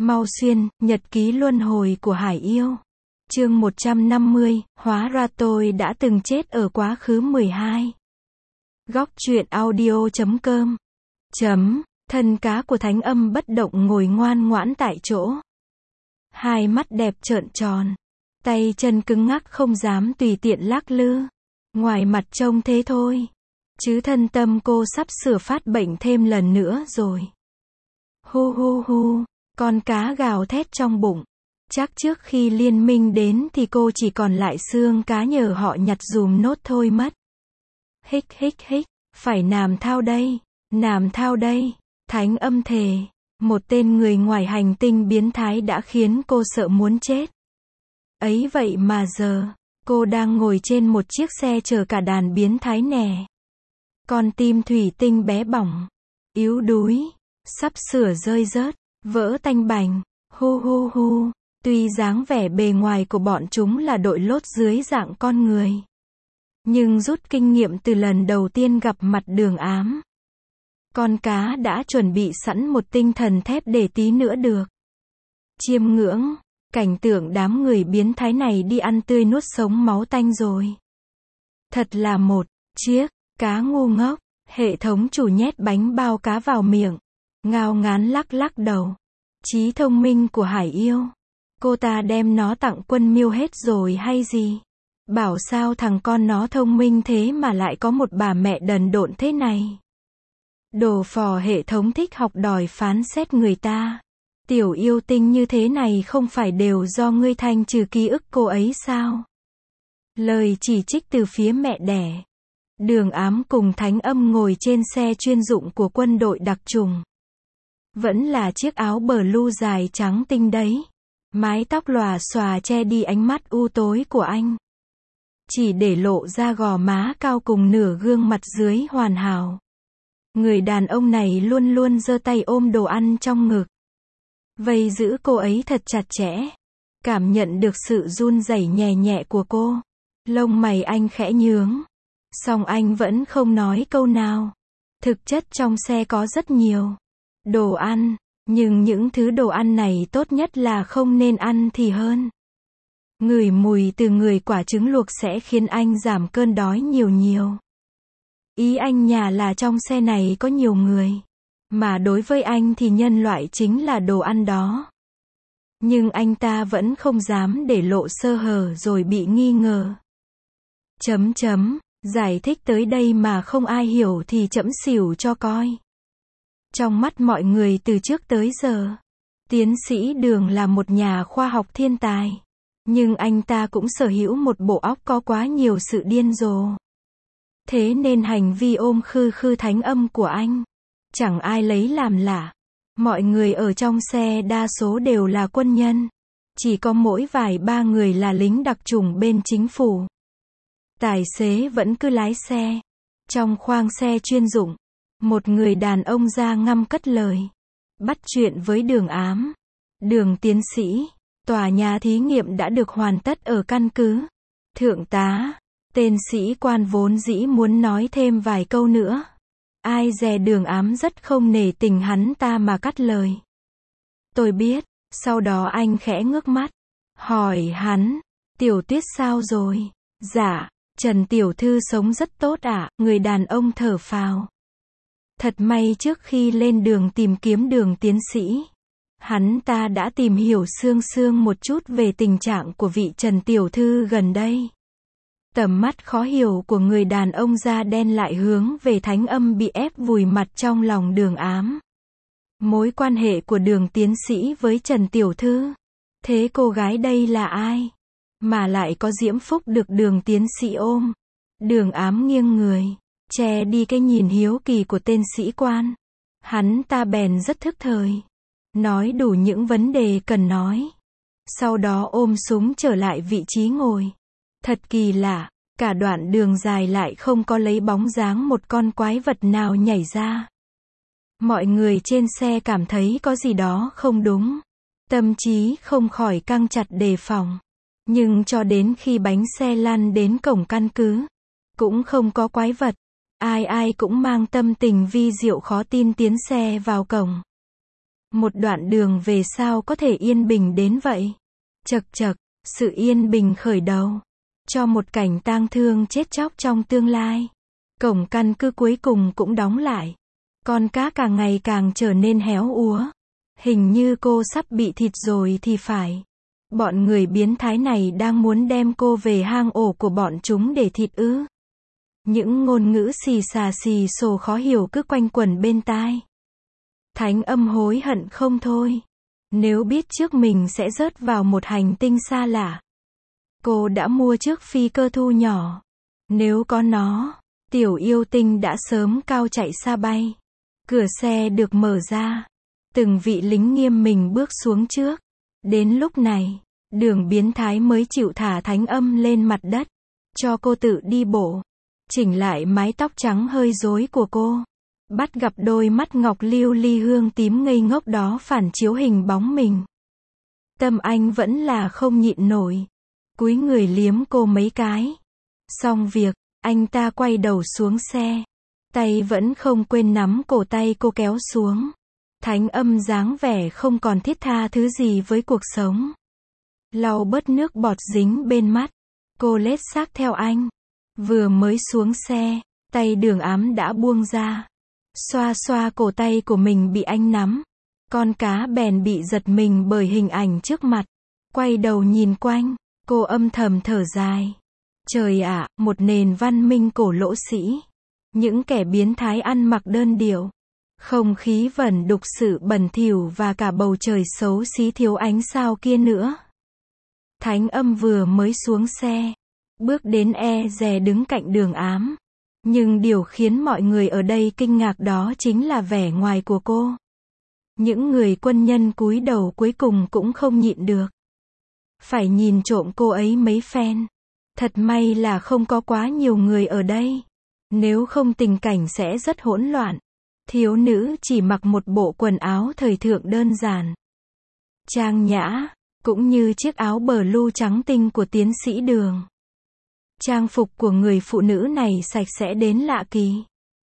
Mau xuyên, nhật ký luân hồi của Hải Yêu. Chương 150, hóa ra tôi đã từng chết ở quá khứ 12. Góc truyện audio.com. Thân cá của Thánh Âm bất động ngồi ngoan ngoãn tại chỗ. Hai mắt đẹp trợn tròn. Tay chân cứng ngắc không dám tùy tiện lắc lư. Ngoài mặt trông thế thôi. Chứ thân tâm cô sắp sửa phát bệnh thêm lần nữa rồi. Hu hu hu. Con cá gào thét trong bụng. Chắc trước khi liên minh đến thì cô chỉ còn lại xương cá nhờ họ nhặt dùm nốt thôi mất. Hích hích hích. Phải làm thao đây. Làm thao đây. Thánh Âm thề. Một tên người ngoài hành tinh biến thái đã khiến cô sợ muốn chết. Ấy vậy mà giờ, cô đang ngồi trên một chiếc xe chở cả đàn biến thái nè. Con tim thủy tinh bé bỏng, yếu đuối, sắp sửa rơi rớt, vỡ tanh bành, hu hu hu. Tuy dáng vẻ bề ngoài của bọn chúng là đội lốt dưới dạng con người, nhưng rút kinh nghiệm từ lần đầu tiên gặp mặt Đường Ám, con cá đã chuẩn bị sẵn một tinh thần thép để tí nữa được chiêm ngưỡng cảnh tượng đám người biến thái này đi ăn tươi nuốt sống máu tanh rồi. Thật là một chiếc cá ngu ngốc. Hệ thống chủ nhét bánh bao cá vào miệng, ngao ngán lắc lắc đầu. Trí thông minh của Hải Yêu. Cô ta đem nó tặng Quân Miêu hết rồi hay gì? Bảo sao thằng con nó thông minh thế mà lại có một bà mẹ đần độn thế này. Đồ phò hệ thống thích học đòi phán xét người ta. Tiểu yêu tinh như thế này không phải đều do ngươi thanh trừ ký ức cô ấy sao? Lời chỉ trích từ phía mẹ đẻ. Đường Ám cùng Thánh Âm ngồi trên xe chuyên dụng của quân đội đặc trùng. Vẫn là chiếc áo blue dài trắng tinh đấy. Mái tóc lòa xòa che đi ánh mắt u tối của anh. Chỉ để lộ ra gò má cao cùng nửa gương mặt dưới hoàn hảo. Người đàn ông này luôn luôn giơ tay ôm đồ ăn trong ngực. Vây giữ cô ấy thật chặt chẽ. Cảm nhận được sự run rẩy nhẹ nhẹ của cô. Lông mày anh khẽ nhướng. Song anh vẫn không nói câu nào. Thực chất trong xe có rất nhiều đồ ăn, nhưng những thứ đồ ăn này tốt nhất là không nên ăn thì hơn. Ngửi mùi từ người quả trứng luộc sẽ khiến anh giảm cơn đói nhiều nhiều. Ý anh nhà là trong xe này có nhiều người, mà đối với anh thì nhân loại chính là đồ ăn đó. Nhưng anh ta vẫn không dám để lộ sơ hở rồi bị nghi ngờ. Giải thích tới đây mà không ai hiểu thì trẫm xỉu cho coi. Trong mắt mọi người từ trước tới giờ, tiến sĩ Đường là một nhà khoa học thiên tài. Nhưng anh ta cũng sở hữu một bộ óc có quá nhiều sự điên rồ. Thế nên hành vi ôm khư khư Thánh Âm của anh, chẳng ai lấy làm lạ. Mọi người ở trong xe đa số đều là quân nhân. Chỉ có mỗi vài ba người là lính đặc chủng bên chính phủ. Tài xế vẫn cứ lái xe. Trong khoang xe chuyên dụng, một người đàn ông da ngăm cất lời. Bắt chuyện với Đường Ám. Đường tiến sĩ, tòa nhà thí nghiệm đã được hoàn tất ở căn cứ. Thượng tá, tên sĩ quan vốn dĩ muốn nói thêm vài câu nữa. Ai dè Đường Ám rất không nể tình hắn ta mà cắt lời. Tôi biết. Sau đó anh khẽ ngước mắt, hỏi hắn, Tiểu Tuyết sao rồi? Dạ, Trần Tiểu Thư sống rất tốt ạ. Người đàn ông thở phào. Thật may trước khi lên đường tìm kiếm Đường tiến sĩ, hắn ta đã tìm hiểu sương sương một chút về tình trạng của vị Trần Tiểu Thư gần đây. Tầm mắt khó hiểu của người đàn ông da đen lại hướng về Thánh Âm bị ép vùi mặt trong lòng Đường Ám. Mối quan hệ của Đường tiến sĩ với Trần Tiểu Thư. Thế cô gái đây là ai? Mà lại có diễm phúc được Đường tiến sĩ ôm. Đường Ám nghiêng người, che đi cái nhìn hiếu kỳ của tên sĩ quan. Hắn ta bèn rất thức thời. Nói đủ những vấn đề cần nói. Sau đó ôm súng trở lại vị trí ngồi. Thật kỳ lạ, cả đoạn đường dài lại không có lấy bóng dáng một con quái vật nào nhảy ra. Mọi người trên xe cảm thấy có gì đó không đúng. Tâm trí không khỏi căng chặt đề phòng. Nhưng cho đến khi bánh xe lăn đến cổng căn cứ, cũng không có quái vật. Ai ai cũng mang tâm tình vi diệu khó tin tiến xe vào cổng. Một đoạn đường về sao có thể yên bình đến vậy? Chậc chậc, sự yên bình khởi đầu cho một cảnh tang thương chết chóc trong tương lai. Cổng căn cứ cuối cùng cũng đóng lại. Con cá càng ngày càng trở nên héo úa. Hình như cô sắp bị thịt rồi thì phải. Bọn người biến thái này đang muốn đem cô về hang ổ của bọn chúng để thịt ư? Những ngôn ngữ xì xà xì xồ khó hiểu cứ quanh quẩn bên tai. Thánh Âm hối hận không thôi. Nếu biết trước mình sẽ rớt vào một hành tinh xa lạ. Cô đã mua chiếc phi cơ thu nhỏ. Nếu có nó, tiểu yêu tinh đã sớm cao chạy xa bay. Cửa xe được mở ra. Từng vị lính nghiêm mình bước xuống trước. Đến lúc này, Đường biến thái mới chịu thả Thánh Âm lên mặt đất. Cho cô tự đi bộ. Chỉnh lại mái tóc trắng hơi rối của cô. Bắt gặp đôi mắt ngọc lưu ly hương tím ngây ngốc đó phản chiếu hình bóng mình. Tâm anh vẫn là không nhịn nổi. Cúi người liếm cô mấy cái. Xong việc, anh ta quay đầu xuống xe. Tay vẫn không quên nắm cổ tay cô kéo xuống. Thánh Âm dáng vẻ không còn thiết tha thứ gì với cuộc sống. Lau bớt nước bọt dính bên mắt. Cô lết xác theo anh. Vừa mới xuống xe, tay Đường Ám đã buông ra. Xoa xoa cổ tay của mình bị anh nắm. Con cá bèn bị giật mình bởi hình ảnh trước mặt. Quay đầu nhìn quanh, cô âm thầm thở dài. Trời ạ, một nền văn minh cổ lỗ sĩ. Những kẻ biến thái ăn mặc đơn điệu. Không khí vẩn đục sự bẩn thỉu và cả bầu trời xấu xí thiếu ánh sao kia nữa. Thánh Âm vừa mới xuống xe. Bước đến dè đứng cạnh Đường Ám. Nhưng điều khiến mọi người ở đây kinh ngạc đó chính là vẻ ngoài của cô. Những người quân nhân cúi đầu cuối cùng cũng không nhịn được. Phải nhìn trộm cô ấy mấy phen. Thật may là không có quá nhiều người ở đây. Nếu không tình cảnh sẽ rất hỗn loạn. Thiếu nữ chỉ mặc một bộ quần áo thời thượng đơn giản. Trang nhã, cũng như chiếc áo blue trắng tinh của tiến sĩ Đường. Trang phục của người phụ nữ này sạch sẽ đến lạ kỳ.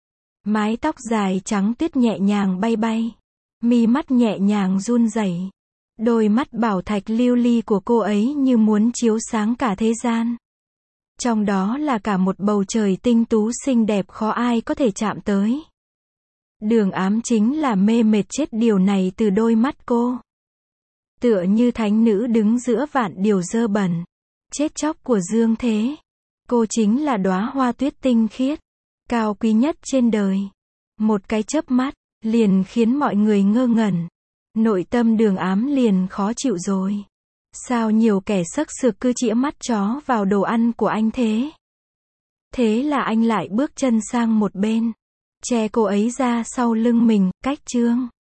Mái tóc dài trắng tuyết nhẹ nhàng bay bay. Mi mắt nhẹ nhàng run rẩy. Đôi mắt bảo thạch lưu ly của cô ấy như muốn chiếu sáng cả thế gian. Trong đó là cả một bầu trời tinh tú xinh đẹp khó ai có thể chạm tới. Đường Ám chính là mê mệt chết điều này từ đôi mắt cô. Tựa như thánh nữ đứng giữa vạn điều dơ bẩn. Chết chóc của dương thế. Cô chính là đóa hoa tuyết tinh khiết. Cao quý nhất trên đời. Một cái chớp mắt, liền khiến mọi người ngơ ngẩn. Nội tâm Đường Ám liền khó chịu rồi. Sao nhiều kẻ sắc sược cứ chĩa mắt chó vào đồ ăn của anh thế? Thế là anh lại bước chân sang một bên. Che cô ấy ra sau lưng mình, cách chương.